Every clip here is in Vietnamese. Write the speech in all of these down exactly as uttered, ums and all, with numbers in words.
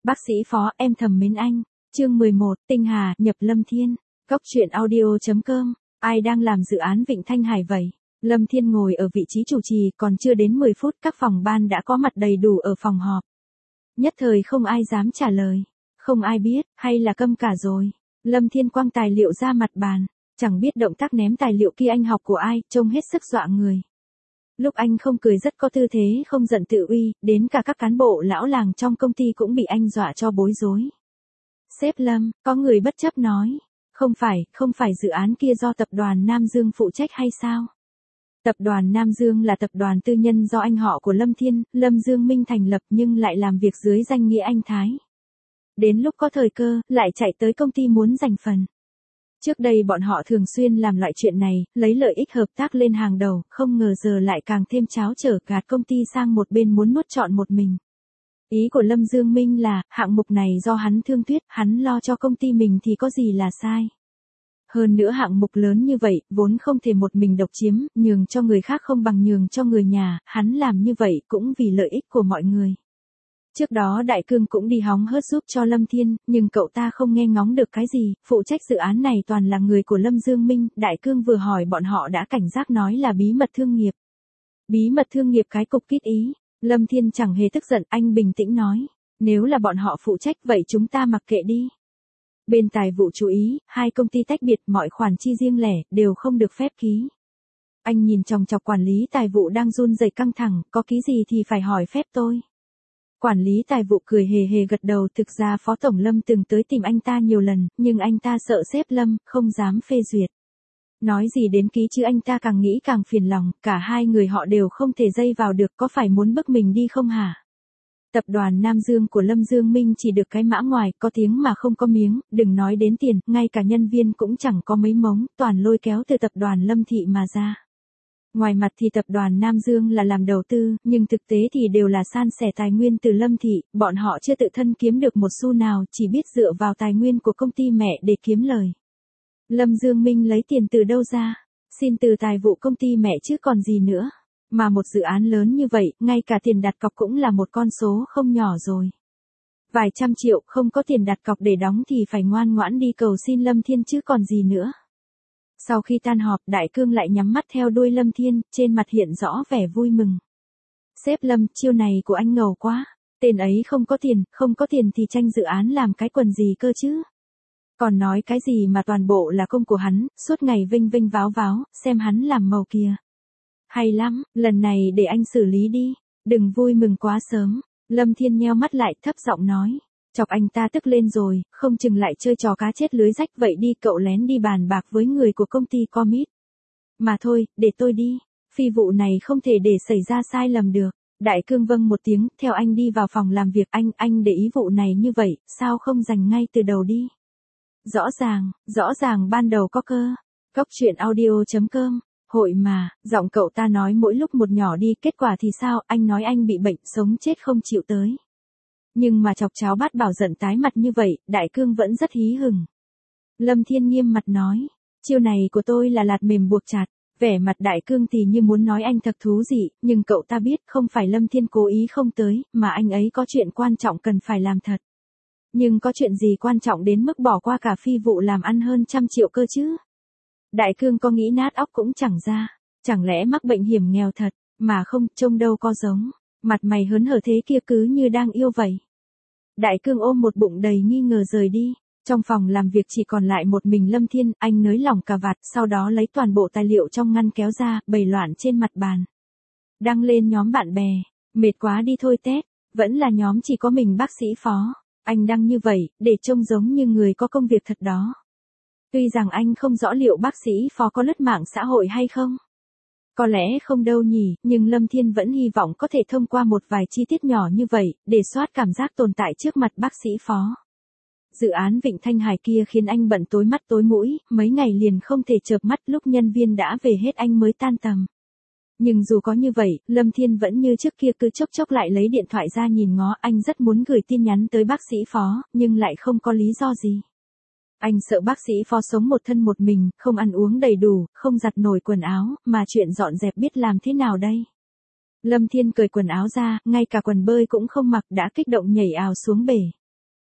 Bác sĩ Phó, em thầm mến anh. Chương mười một, Tinh Hà, nhập Lâm Thiên. Góc truyện audio chấm com. Ai đang làm dự án Vịnh Thanh Hải vậy? Lâm Thiên ngồi ở vị trí chủ trì, còn chưa đến mười phút các phòng ban đã có mặt đầy đủ ở phòng họp. Nhất thời không ai dám trả lời. Không ai biết, hay là câm cả rồi. Lâm Thiên quăng tài liệu ra mặt bàn. Chẳng biết động tác ném tài liệu kia anh học của ai, trông hết sức dọa người. Lúc anh không cười rất có tư thế không giận tự uy, đến cả các cán bộ lão làng trong công ty cũng bị anh dọa cho bối rối. Sếp Lâm, có người bất chấp nói. Không phải, không phải dự án kia do tập đoàn Nam Dương phụ trách hay sao? Tập đoàn Nam Dương là tập đoàn tư nhân do anh họ của Lâm Thiên, Lâm Dương Minh thành lập nhưng lại làm việc dưới danh nghĩa anh Thái. Đến lúc có thời cơ, lại chạy tới công ty muốn giành phần. Trước đây bọn họ thường xuyên làm loại chuyện này, lấy lợi ích hợp tác lên hàng đầu, không ngờ giờ lại càng thêm cháo trở gạt công ty sang một bên muốn nuốt trọn một mình. Ý của Lâm Dương Minh là, hạng mục này do hắn thương thuyết, hắn lo cho công ty mình thì có gì là sai. Hơn nữa hạng mục lớn như vậy, vốn không thể một mình độc chiếm, nhường cho người khác không bằng nhường cho người nhà, hắn làm như vậy cũng vì lợi ích của mọi người. Trước đó Đại Cương cũng đi hóng hớt giúp cho Lâm Thiên, nhưng cậu ta không nghe ngóng được cái gì, phụ trách dự án này toàn là người của Lâm Dương Minh, Đại Cương vừa hỏi bọn họ đã cảnh giác nói là bí mật thương nghiệp. Bí mật thương nghiệp cái cục kít ý, Lâm Thiên chẳng hề tức giận, anh bình tĩnh nói, nếu là bọn họ phụ trách vậy chúng ta mặc kệ đi. Bên tài vụ chú ý, hai công ty tách biệt mọi khoản chi riêng lẻ, đều không được phép ký. Anh nhìn chòng chọc quản lý tài vụ đang run rẩy căng thẳng, có ký gì thì phải hỏi phép tôi. Quản lý tài vụ cười hề hề gật đầu, thực ra Phó Tổng Lâm từng tới tìm anh ta nhiều lần, nhưng anh ta sợ sếp Lâm, không dám phê duyệt. Nói gì đến ký chứ anh ta càng nghĩ càng phiền lòng, cả hai người họ đều không thể dây vào được, có phải muốn bức mình đi không hả? Tập đoàn Nam Dương của Lâm Dương Minh chỉ được cái mã ngoài, có tiếng mà không có miếng, đừng nói đến tiền, ngay cả nhân viên cũng chẳng có mấy mống, toàn lôi kéo từ tập đoàn Lâm Thị mà ra. Ngoài mặt thì tập đoàn Nam Dương là làm đầu tư, nhưng thực tế thì đều là san sẻ tài nguyên từ Lâm Thị, bọn họ chưa tự thân kiếm được một xu nào, chỉ biết dựa vào tài nguyên của công ty mẹ để kiếm lời. Lâm Dương Minh lấy tiền từ đâu ra? Xin từ tài vụ công ty mẹ chứ còn gì nữa. Mà một dự án lớn như vậy, ngay cả tiền đặt cọc cũng là một con số không nhỏ rồi. Vài trăm triệu không có tiền đặt cọc để đóng thì phải ngoan ngoãn đi cầu xin Lâm Thiên chứ còn gì nữa. Sau khi tan họp, Đại Cương lại nhắm mắt theo đuôi Lâm Thiên, trên mặt hiện rõ vẻ vui mừng. Sếp Lâm, chiêu này của anh ngầu quá. Tên ấy không có tiền, không có tiền thì tranh dự án làm cái quần gì cơ chứ. Còn nói cái gì mà toàn bộ là công của hắn, suốt ngày vinh vinh váo váo, xem hắn làm màu kìa. Hay lắm, lần này để anh xử lý đi, đừng vui mừng quá sớm. Lâm Thiên nheo mắt lại thấp giọng nói, chọc anh ta tức lên rồi, không chừng lại chơi trò cá chết lưới rách vậy đi, cậu lén đi bàn bạc với người của công ty Commit. Mà thôi, để tôi đi, phi vụ này không thể để xảy ra sai lầm được. Đại Cương vâng một tiếng, theo anh đi vào phòng làm việc, anh, anh để ý vụ này như vậy, sao không dành ngay từ đầu đi. Rõ ràng, rõ ràng ban đầu có cơ. Góc truyện audio chấm com. Hội mà, giọng cậu ta nói mỗi lúc một nhỏ đi, kết quả thì sao, anh nói anh bị bệnh, sống chết không chịu tới. Nhưng mà chọc cháo bát bảo giận tái mặt như vậy, Đại Cương vẫn rất hí hửng. Lâm Thiên nghiêm mặt nói, chiêu này của tôi là lạt mềm buộc chặt, vẻ mặt Đại Cương thì như muốn nói anh thật thú dị, nhưng cậu ta biết không phải Lâm Thiên cố ý không tới, mà anh ấy có chuyện quan trọng cần phải làm thật. Nhưng có chuyện gì quan trọng đến mức bỏ qua cả phi vụ làm ăn hơn trăm triệu cơ chứ? Đại Cương có nghĩ nát óc cũng chẳng ra, chẳng lẽ mắc bệnh hiểm nghèo thật, mà không, trông đâu có giống, mặt mày hớn hở thế kia cứ như đang yêu vậy. Đại Cương ôm một bụng đầy nghi ngờ rời đi, trong phòng làm việc chỉ còn lại một mình Lâm Thiên, anh nới lỏng cà vạt, sau đó lấy toàn bộ tài liệu trong ngăn kéo ra, bày loạn trên mặt bàn. Đăng lên nhóm bạn bè, mệt quá đi thôi tét, vẫn là nhóm chỉ có mình bác sĩ Phó, anh đăng như vậy, để trông giống như người có công việc thật đó. Tuy rằng anh không rõ liệu bác sĩ Phó có lướt mạng xã hội hay không. Có lẽ không đâu nhỉ, nhưng Lâm Thiên vẫn hy vọng có thể thông qua một vài chi tiết nhỏ như vậy, để soát cảm giác tồn tại trước mặt bác sĩ Phó. Dự án Vịnh Thanh Hải kia khiến anh bận tối mắt tối mũi, mấy ngày liền không thể chợp mắt, lúc nhân viên đã về hết anh mới tan tầm. Nhưng dù có như vậy, Lâm Thiên vẫn như trước kia cứ chốc chốc lại lấy điện thoại ra nhìn ngó, anh rất muốn gửi tin nhắn tới bác sĩ Phó, nhưng lại không có lý do gì. Anh sợ bác sĩ Phó sống một thân một mình, không ăn uống đầy đủ, không giặt nổi quần áo, mà chuyện dọn dẹp biết làm thế nào đây? Lâm Thiên cởi quần áo ra, ngay cả quần bơi cũng không mặc, đã kích động nhảy ào xuống bể.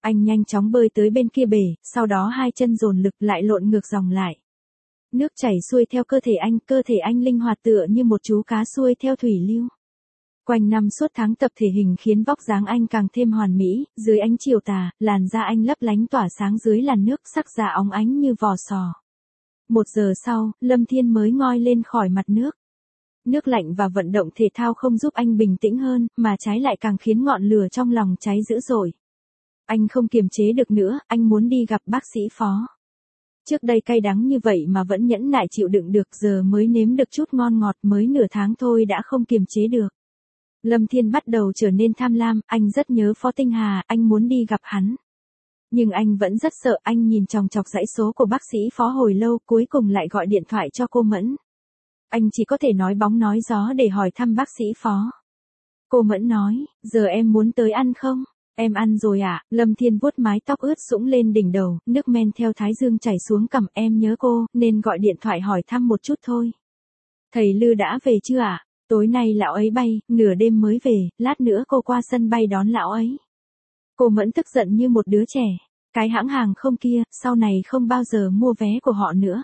Anh nhanh chóng bơi tới bên kia bể, sau đó hai chân dồn lực lại lộn ngược dòng lại. Nước chảy xuôi theo cơ thể anh, cơ thể anh linh hoạt tựa như một chú cá xuôi theo thủy lưu. Quanh năm suốt tháng tập thể hình khiến vóc dáng anh càng thêm hoàn mỹ, dưới ánh chiều tà, làn da anh lấp lánh tỏa sáng dưới làn nước, sắc da óng ánh như vỏ sò. Một giờ sau, Lâm Thiên mới ngoi lên khỏi mặt nước. Nước lạnh và vận động thể thao không giúp anh bình tĩnh hơn, mà trái lại càng khiến ngọn lửa trong lòng cháy dữ dội. Anh không kiềm chế được nữa, anh muốn đi gặp bác sĩ Phó. Trước đây cay đắng như vậy mà vẫn nhẫn nại chịu đựng được, giờ mới nếm được chút ngon ngọt, mới nửa tháng thôi đã không kiềm chế được. Lâm Thiên bắt đầu trở nên tham lam, anh rất nhớ Phó Tinh Hà, anh muốn đi gặp hắn. Nhưng anh vẫn rất sợ, anh nhìn chòng chọc dãy số của bác sĩ Phó hồi lâu, cuối cùng lại gọi điện thoại cho cô Mẫn. Anh chỉ có thể nói bóng nói gió để hỏi thăm bác sĩ Phó. Cô Mẫn nói, giờ em muốn tới ăn không? Em ăn rồi ạ. À? Lâm Thiên vuốt mái tóc ướt sũng lên đỉnh đầu, nước men theo thái dương chảy xuống cằm, em nhớ cô, nên gọi điện thoại hỏi thăm một chút thôi. Thầy Lư đã về chưa ạ? À? Tối nay lão ấy bay, nửa đêm mới về, lát nữa cô qua sân bay đón lão ấy. Cô Mẫn tức giận như một đứa trẻ. Cái hãng hàng không kia, sau này không bao giờ mua vé của họ nữa.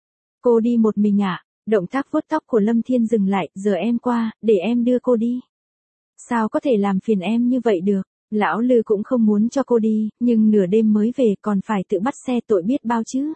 Cô đi một mình ạ? À? Động tác vuốt tóc của Lâm Thiên dừng lại, giờ em qua, để em đưa cô đi. Sao có thể làm phiền em như vậy được? Lão Lư cũng không muốn cho cô đi, nhưng nửa đêm mới về còn phải tự bắt xe, tội biết bao chứ.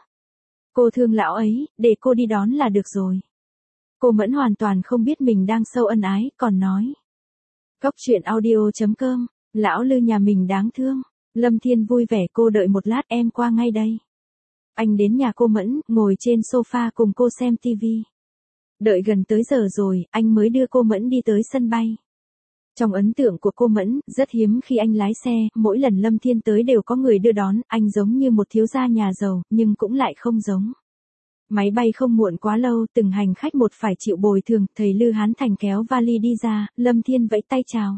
Cô thương lão ấy, để cô đi đón là được rồi. Cô Mẫn hoàn toàn không biết mình đang sâu ân ái, còn nói. Cóc truyện audio chấm com, lão Lư nhà mình đáng thương. Lâm Thiên vui vẻ, cô đợi một lát, em qua ngay đây. Anh đến nhà cô Mẫn, ngồi trên sofa cùng cô xem tivi. Đợi gần tới giờ rồi, anh mới đưa cô Mẫn đi tới sân bay. Trong ấn tượng của cô Mẫn, rất hiếm khi anh lái xe, mỗi lần Lâm Thiên tới đều có người đưa đón, anh giống như một thiếu gia nhà giàu, nhưng cũng lại không giống. Máy bay không muộn quá lâu, từng hành khách một phải chịu bồi thường, thầy Lư Hán Thành kéo vali đi ra, Lâm Thiên vẫy tay chào.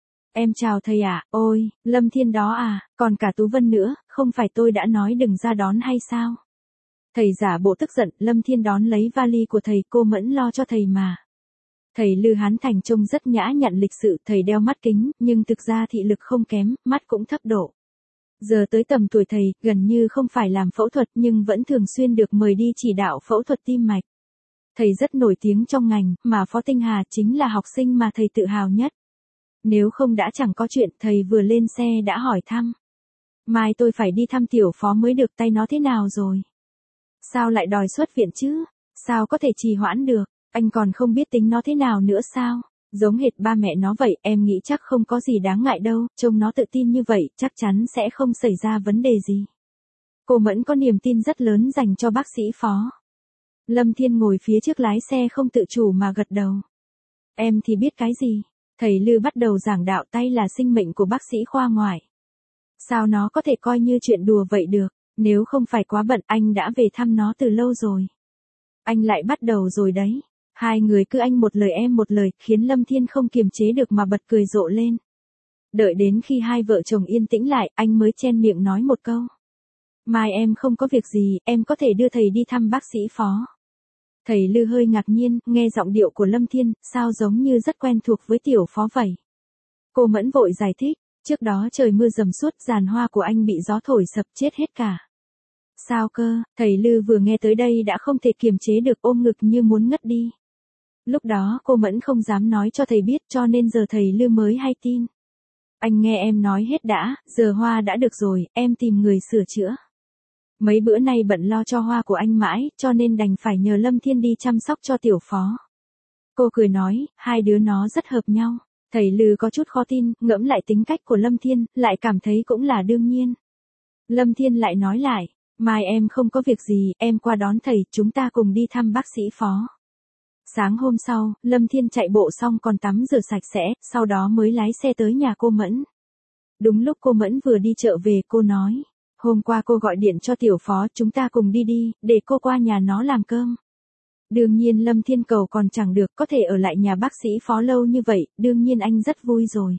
Em chào thầy ạ, à? Ôi, Lâm Thiên đó à, còn cả Tú Vân nữa, không phải tôi đã nói đừng ra đón hay sao? Thầy giả bộ tức giận, Lâm Thiên đón lấy vali của thầy, cô Mẫn lo cho thầy mà. Thầy Lư Hán Thành trông rất nhã nhặn lịch sự, thầy đeo mắt kính, nhưng thực ra thị lực không kém, mắt cũng thấp độ. Giờ tới tầm tuổi thầy, gần như không phải làm phẫu thuật nhưng vẫn thường xuyên được mời đi chỉ đạo phẫu thuật tim mạch. Thầy rất nổi tiếng trong ngành, mà Phó Tinh Hà chính là học sinh mà thầy tự hào nhất. Nếu không đã chẳng có chuyện, thầy vừa lên xe đã hỏi thăm. Mai tôi phải đi thăm tiểu Phó mới được, tay nó thế nào rồi? Sao lại đòi xuất viện chứ? Sao có thể trì hoãn được? Anh còn không biết tính nó thế nào nữa sao? Giống hệt ba mẹ nó vậy, em nghĩ chắc không có gì đáng ngại đâu, trông nó tự tin như vậy, chắc chắn sẽ không xảy ra vấn đề gì. Cô Mẫn có niềm tin rất lớn dành cho bác sĩ Phó. Lâm Thiên ngồi phía trước lái xe không tự chủ mà gật đầu. Em thì biết cái gì? Thầy Lư bắt đầu giảng đạo, tay là sinh mệnh của bác sĩ khoa ngoại. Sao nó có thể coi như chuyện đùa vậy được, nếu không phải quá bận anh đã về thăm nó từ lâu rồi. Anh lại bắt đầu rồi đấy. Hai người cứ anh một lời em một lời, khiến Lâm Thiên không kiềm chế được mà bật cười rộ lên. Đợi đến khi hai vợ chồng yên tĩnh lại, anh mới chen miệng nói một câu. Mai em không có việc gì, em có thể đưa thầy đi thăm bác sĩ Phó. Thầy Lư hơi ngạc nhiên, nghe giọng điệu của Lâm Thiên, sao giống như rất quen thuộc với tiểu Phó vậy. Cô Mẫn vội giải thích, trước đó trời mưa dầm suốt, giàn hoa của anh bị gió thổi sập chết hết cả. Sao cơ? Thầy Lư vừa nghe tới đây đã không thể kiềm chế được, ôm ngực như muốn ngất đi. Lúc đó cô Mẫn không dám nói cho thầy biết, cho nên giờ thầy Lư mới hay tin. Anh nghe em nói hết đã, giờ hoa đã được rồi, em tìm người sửa chữa. Mấy bữa nay bận lo cho hoa của anh mãi, cho nên đành phải nhờ Lâm Thiên đi chăm sóc cho tiểu Phó. Cô cười nói, hai đứa nó rất hợp nhau. Thầy Lư có chút khó tin, ngẫm lại tính cách của Lâm Thiên, lại cảm thấy cũng là đương nhiên. Lâm Thiên lại nói lại, mai em không có việc gì, em qua đón thầy, chúng ta cùng đi thăm bác sĩ Phó. Sáng hôm sau, Lâm Thiên chạy bộ xong còn tắm rửa sạch sẽ, sau đó mới lái xe tới nhà cô Mẫn. Đúng lúc cô Mẫn vừa đi chợ về, cô nói, hôm qua cô gọi điện cho tiểu Phó, chúng ta cùng đi đi, để cô qua nhà nó làm cơm. Đương nhiên Lâm Thiên cầu còn chẳng được, có thể ở lại nhà bác sĩ Phó lâu như vậy, đương nhiên anh rất vui rồi.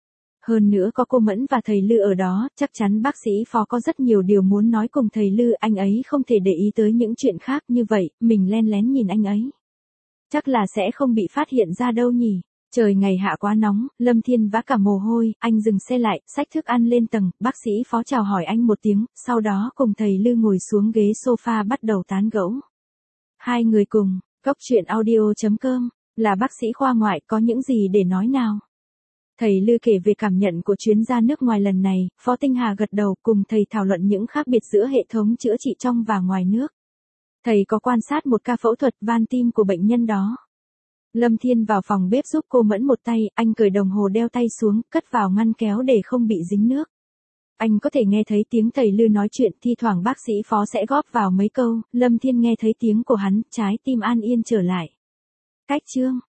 Hơn nữa có cô Mẫn và thầy Lư ở đó, chắc chắn bác sĩ Phó có rất nhiều điều muốn nói cùng thầy Lư, anh ấy không thể để ý tới những chuyện khác như vậy, mình len lén nhìn anh ấy. Chắc là sẽ không bị phát hiện ra đâu nhỉ. Trời ngày hạ quá nóng, Lâm Thiên vã cả mồ hôi, anh dừng xe lại, xách thức ăn lên tầng, bác sĩ phó chào hỏi anh một tiếng, sau đó cùng thầy Lư ngồi xuống ghế sofa bắt đầu tán gẫu. Hai người cùng, Cốc truyện audio.com, là bác sĩ khoa ngoại, có những gì để nói nào? Thầy Lư kể về cảm nhận của chuyến ra nước ngoài lần này, Phó Tinh Hà gật đầu cùng thầy thảo luận những khác biệt giữa hệ thống chữa trị trong và ngoài nước. Thầy có quan sát một ca phẫu thuật van tim của bệnh nhân đó. Lâm Thiên vào phòng bếp giúp cô Mẫn một tay, anh cởi đồng hồ đeo tay xuống, cất vào ngăn kéo để không bị dính nước. Anh có thể nghe thấy tiếng thầy Lư nói chuyện, thi thoảng bác sĩ phó sẽ góp vào mấy câu, Lâm Thiên nghe thấy tiếng của hắn, trái tim an yên trở lại. Cách chương